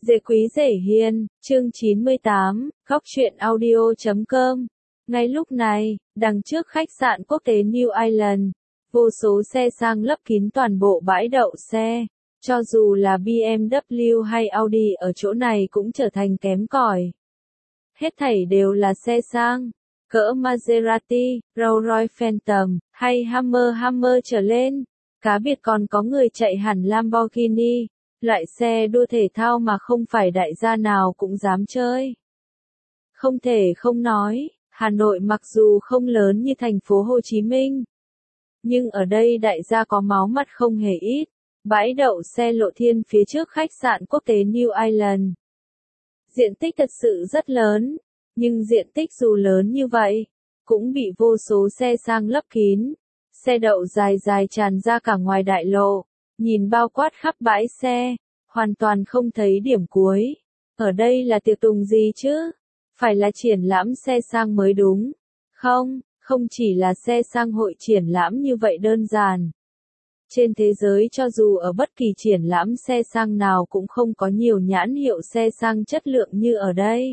Dễ quý dễ hiền, chương 98, góc truyện audio.com. Ngay lúc này, đằng trước khách sạn quốc tế New Island, vô số xe sang lấp kín toàn bộ bãi đậu xe. Cho dù là BMW hay Audi ở chỗ này cũng trở thành kém cỏi. Hết thảy đều là xe sang, cỡ Maserati, Rolls-Royce Phantom, hay Hummer trở lên. Cá biệt còn có người chạy hẳn Lamborghini, loại xe đua thể thao mà không phải đại gia nào cũng dám chơi. Không thể không nói, Hà Nội mặc dù không lớn như thành phố Hồ Chí Minh, nhưng ở đây đại gia có máu mặt không hề ít. Bãi đậu xe Lộ Thiên phía trước khách sạn quốc tế New Island. Diện tích thật sự rất lớn, nhưng diện tích dù lớn như vậy, cũng bị vô số xe sang lấp kín. Xe đậu dài dài tràn ra cả ngoài đại lộ, nhìn bao quát khắp bãi xe, hoàn toàn không thấy điểm cuối. Ở đây là tiệc tùng gì chứ? Phải là triển lãm xe sang mới đúng. Không chỉ là xe sang hội triển lãm như vậy đơn giản. Trên thế giới cho dù ở bất kỳ triển lãm xe sang nào cũng không có nhiều nhãn hiệu xe sang chất lượng như ở đây.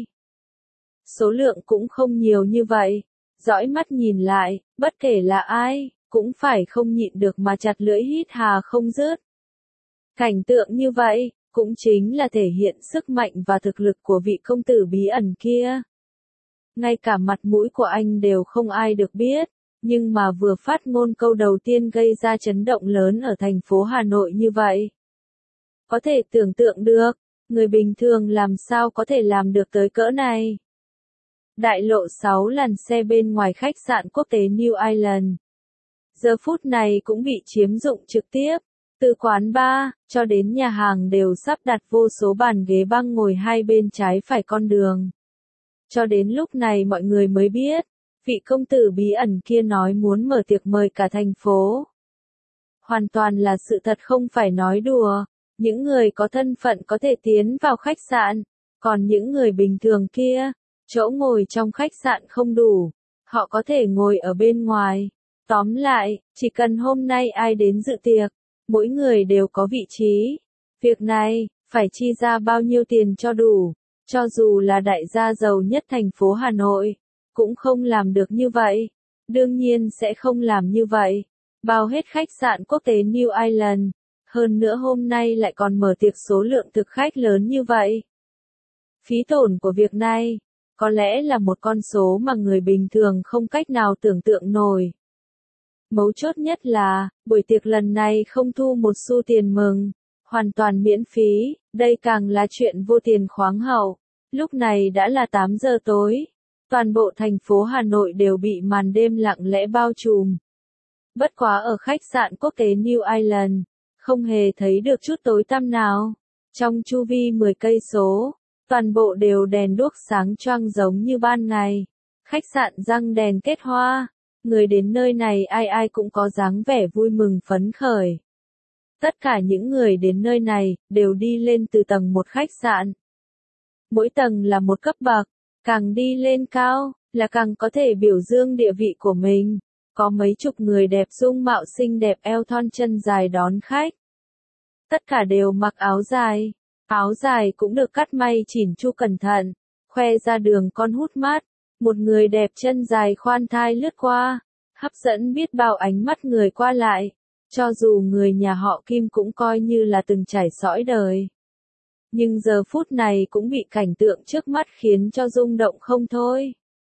Số lượng cũng không nhiều như vậy. Dõi mắt nhìn lại, bất kể là ai, cũng phải không nhịn được mà chặt lưỡi hít hà không dứt. Cảnh tượng như vậy, cũng chính là thể hiện sức mạnh và thực lực của vị công tử bí ẩn kia. Ngay cả mặt mũi của anh đều không ai được biết, nhưng mà vừa phát ngôn câu đầu tiên gây ra chấn động lớn ở thành phố Hà Nội như vậy. Có thể tưởng tượng được, người bình thường làm sao có thể làm được tới cỡ này. Đại lộ 6 làn xe bên ngoài khách sạn quốc tế New Island. Giờ phút này cũng bị chiếm dụng trực tiếp, từ quán bar, cho đến nhà hàng đều sắp đặt vô số bàn ghế băng ngồi hai bên trái phải con đường. Cho đến lúc này mọi người mới biết, vị công tử bí ẩn kia nói muốn mở tiệc mời cả thành phố. Hoàn toàn là sự thật không phải nói đùa, những người có thân phận có thể tiến vào khách sạn, còn những người bình thường kia, chỗ ngồi trong khách sạn không đủ, họ có thể ngồi ở bên ngoài. Tóm lại, chỉ cần hôm nay ai đến dự tiệc, mỗi người đều có vị trí. Việc này, phải chi ra bao nhiêu tiền cho đủ, cho dù là đại gia giàu nhất thành phố Hà Nội, cũng không làm được như vậy. Đương nhiên sẽ không làm như vậy. Bao hết khách sạn quốc tế New Island, hơn nữa hôm nay lại còn mở tiệc số lượng thực khách lớn như vậy. Phí tổn của việc này, có lẽ là một con số mà người bình thường không cách nào tưởng tượng nổi. Mấu chốt nhất là, buổi tiệc lần này không thu một xu tiền mừng, hoàn toàn miễn phí, đây càng là chuyện vô tiền khoáng hậu. Lúc này đã là 8 giờ tối, toàn bộ thành phố Hà Nội đều bị màn đêm lặng lẽ bao trùm. Bất quá ở khách sạn quốc tế New Island, không hề thấy được chút tối tăm nào. Trong chu vi 10 cây số, toàn bộ đều đèn đuốc sáng choang giống như ban ngày. Khách sạn răng đèn kết hoa. Người đến nơi này ai ai cũng có dáng vẻ vui mừng phấn khởi. Tất cả những người đến nơi này, đều đi lên từ tầng 1 khách sạn. Mỗi tầng là một cấp bậc, càng đi lên cao, là càng có thể biểu dương địa vị của mình. Có mấy chục người đẹp dung mạo xinh đẹp eo thon chân dài đón khách. Tất cả đều mặc áo dài cũng được cắt may chỉn chu cẩn thận, khoe ra đường con hút mắt. Một người đẹp chân dài khoan thai lướt qua, hấp dẫn biết bao ánh mắt người qua lại, cho dù người nhà họ Kim cũng coi như là từng trải sõi đời. Nhưng giờ phút này cũng bị cảnh tượng trước mắt khiến cho rung động không thôi.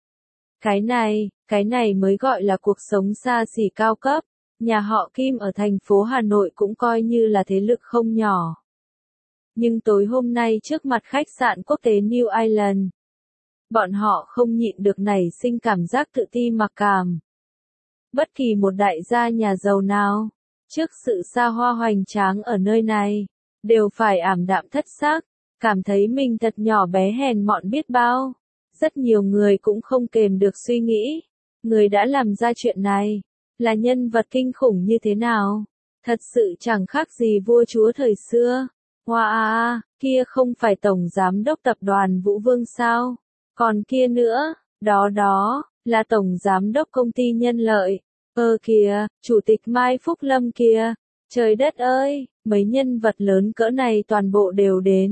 Cái này mới gọi là cuộc sống xa xỉ cao cấp, nhà họ Kim ở thành phố Hà Nội cũng coi như là thế lực không nhỏ. Nhưng tối hôm nay trước mặt khách sạn quốc tế New Island, bọn họ không nhịn được nảy sinh cảm giác tự ti mặc cảm. Bất kỳ một đại gia nhà giàu nào, trước sự xa hoa hoành tráng ở nơi này, đều phải ảm đạm thất sắc, cảm thấy mình thật nhỏ bé hèn mọn biết bao. Rất nhiều người cũng không kềm được suy nghĩ, người đã làm ra chuyện này, là nhân vật kinh khủng như thế nào. Thật sự chẳng khác gì vua chúa thời xưa. Wow, kia không phải tổng giám đốc tập đoàn Vũ Vương sao? Còn kia nữa, đó là tổng giám đốc công ty Nhân Lợi. Kìa, chủ tịch Mai Phúc Lâm kìa. Trời đất ơi, mấy nhân vật lớn cỡ này toàn bộ đều đến.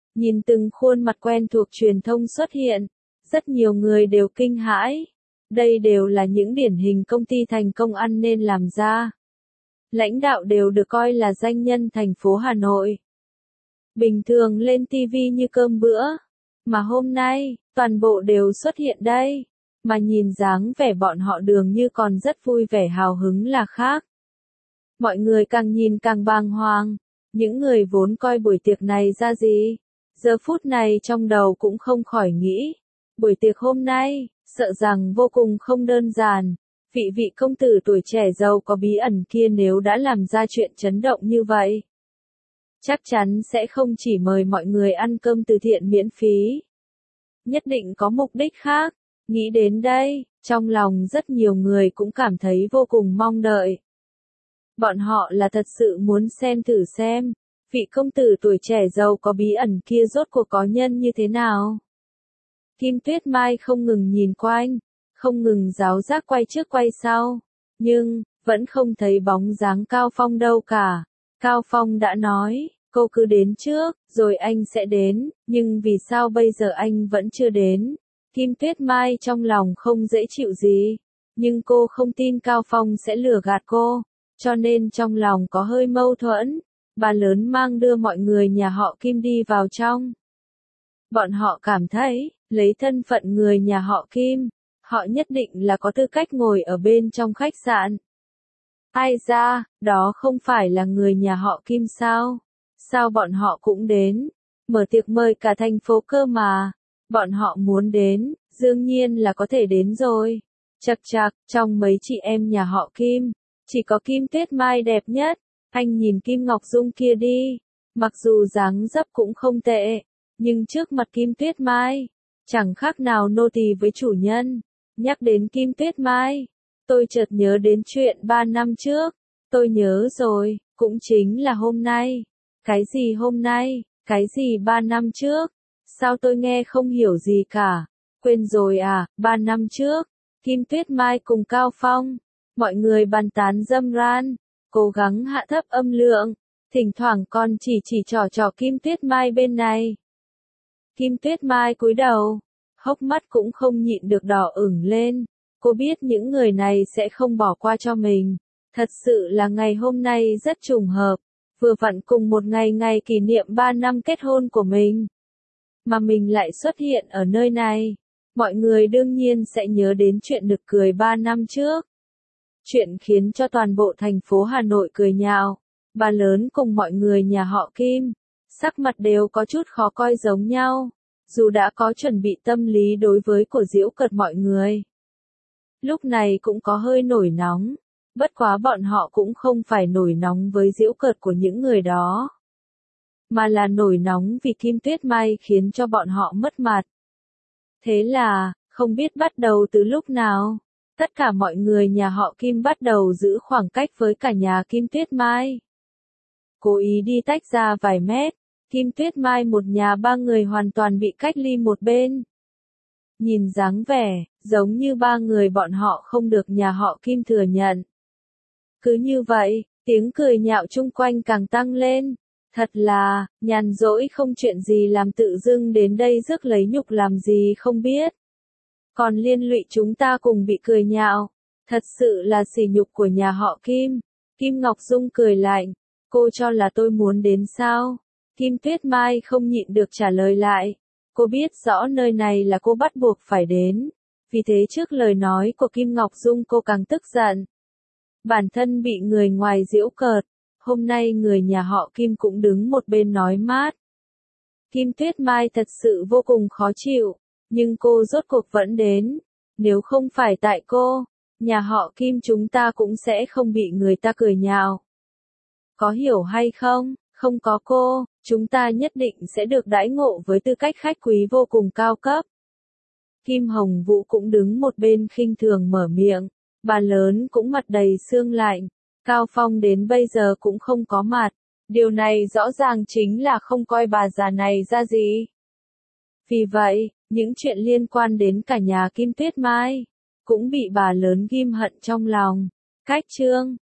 Nhìn từng khuôn mặt quen thuộc truyền thông xuất hiện, rất nhiều người đều kinh hãi. Đây đều là những điển hình công ty thành công ăn nên làm ra. Lãnh đạo đều được coi là danh nhân thành phố Hà Nội. Bình thường lên TV như cơm bữa. Mà hôm nay, toàn bộ đều xuất hiện đây. Mà nhìn dáng vẻ bọn họ dường như còn rất vui vẻ hào hứng là khác. Mọi người càng nhìn càng bàng hoàng. Những người vốn coi buổi tiệc này ra gì, giờ phút này trong đầu cũng không khỏi nghĩ. Buổi tiệc hôm nay, sợ rằng vô cùng không đơn giản. Vị công tử tuổi trẻ giàu có bí ẩn kia nếu đã làm ra chuyện chấn động như vậy, chắc chắn sẽ không chỉ mời mọi người ăn cơm từ thiện miễn phí. Nhất định có mục đích khác. Nghĩ đến đây, trong lòng rất nhiều người cũng cảm thấy vô cùng mong đợi. Bọn họ là thật sự muốn xem thử xem, vị công tử tuổi trẻ giàu có bí ẩn kia rốt cuộc có nhân như thế nào. Kim Tuyết Mai không ngừng nhìn quanh, không ngừng giáo giác quay trước quay sau, nhưng vẫn không thấy bóng dáng Cao Phong đâu cả. Cao Phong đã nói, cô cứ đến trước, rồi anh sẽ đến, nhưng vì sao bây giờ anh vẫn chưa đến? Kim Tuyết Mai trong lòng không dễ chịu gì, nhưng cô không tin Cao Phong sẽ lừa gạt cô, cho nên trong lòng có hơi mâu thuẫn. Bà lớn mang đưa mọi người nhà họ Kim đi vào trong. Bọn họ cảm thấy, lấy thân phận người nhà họ Kim, họ nhất định là có tư cách ngồi ở bên trong khách sạn. Ai ra, đó không phải là người nhà họ Kim sao? Sao bọn họ cũng đến? Mở tiệc mời cả thành phố cơ mà. Bọn họ muốn đến, đương nhiên là có thể đến rồi. Chậc chậc, trong mấy chị em nhà họ Kim, chỉ có Kim Tuyết Mai đẹp nhất. Anh nhìn Kim Ngọc Dung kia đi, mặc dù dáng dấp cũng không tệ, nhưng trước mặt Kim Tuyết Mai, chẳng khác nào nô tỳ với chủ nhân. Nhắc đến Kim Tuyết Mai, tôi chợt nhớ đến chuyện 3 năm trước. Tôi nhớ rồi, cũng chính là hôm nay. Cái gì hôm nay, cái gì 3 năm trước? Sao tôi nghe không hiểu gì cả? Quên rồi à, 3 năm trước, Kim Tuyết Mai cùng Cao Phong, mọi người bàn tán râm ran, cố gắng hạ thấp âm lượng, thỉnh thoảng còn chỉ trò Kim Tuyết Mai bên này. Kim Tuyết Mai cúi đầu, hốc mắt cũng không nhịn được đỏ ửng lên, cô biết những người này sẽ không bỏ qua cho mình. Thật sự là ngày hôm nay rất trùng hợp, vừa vặn cùng một ngày kỷ niệm 3 năm kết hôn của mình. Mà mình lại xuất hiện ở nơi này, mọi người đương nhiên sẽ nhớ đến chuyện nực cười 3 năm trước. Chuyện khiến cho toàn bộ thành phố Hà Nội cười nhạo. Bà lớn cùng mọi người nhà họ Kim, sắc mặt đều có chút khó coi giống nhau, dù đã có chuẩn bị tâm lý đối với của giễu cợt mọi người. Lúc này cũng có hơi nổi nóng, bất quá bọn họ cũng không phải nổi nóng với giễu cợt của những người đó, mà là nổi nóng vì Kim Tuyết Mai khiến cho bọn họ mất mặt. Thế là, không biết bắt đầu từ lúc nào, tất cả mọi người nhà họ Kim bắt đầu giữ khoảng cách với cả nhà Kim Tuyết Mai. Cố ý đi tách ra vài mét, Kim Tuyết Mai một nhà 3 người hoàn toàn bị cách ly một bên. Nhìn dáng vẻ, giống như 3 người bọn họ không được nhà họ Kim thừa nhận. Cứ như vậy, tiếng cười nhạo chung quanh càng tăng lên. Thật là, nhàn rỗi không chuyện gì làm tự dưng đến đây rước lấy nhục làm gì không biết. Còn liên lụy chúng ta cùng bị cười nhạo. Thật sự là sỉ nhục của nhà họ Kim. Kim Ngọc Dung cười lạnh. Cô cho là tôi muốn đến sao? Kim Tuyết Mai không nhịn được trả lời lại. Cô biết rõ nơi này là cô bắt buộc phải đến. Vì thế trước lời nói của Kim Ngọc Dung cô càng tức giận. Bản thân bị người ngoài giễu cợt. Hôm nay người nhà họ Kim cũng đứng một bên nói mát. Kim Tuyết Mai thật sự vô cùng khó chịu. Nhưng cô rốt cuộc vẫn đến. Nếu không phải tại cô, nhà họ Kim chúng ta cũng sẽ không bị người ta cười nhạo. Có hiểu hay không? Không có cô, chúng ta nhất định sẽ được đãi ngộ với tư cách khách quý vô cùng cao cấp. Kim Hồng Vũ cũng đứng một bên khinh thường mở miệng. Bà lớn cũng mặt đầy sương lạnh. Cao Phong đến bây giờ cũng không có mặt. Điều này rõ ràng chính là không coi bà già này ra gì. Vì vậy, những chuyện liên quan đến cả nhà Kim Tuyết Mai cũng bị bà lớn ghim hận trong lòng. Cách chương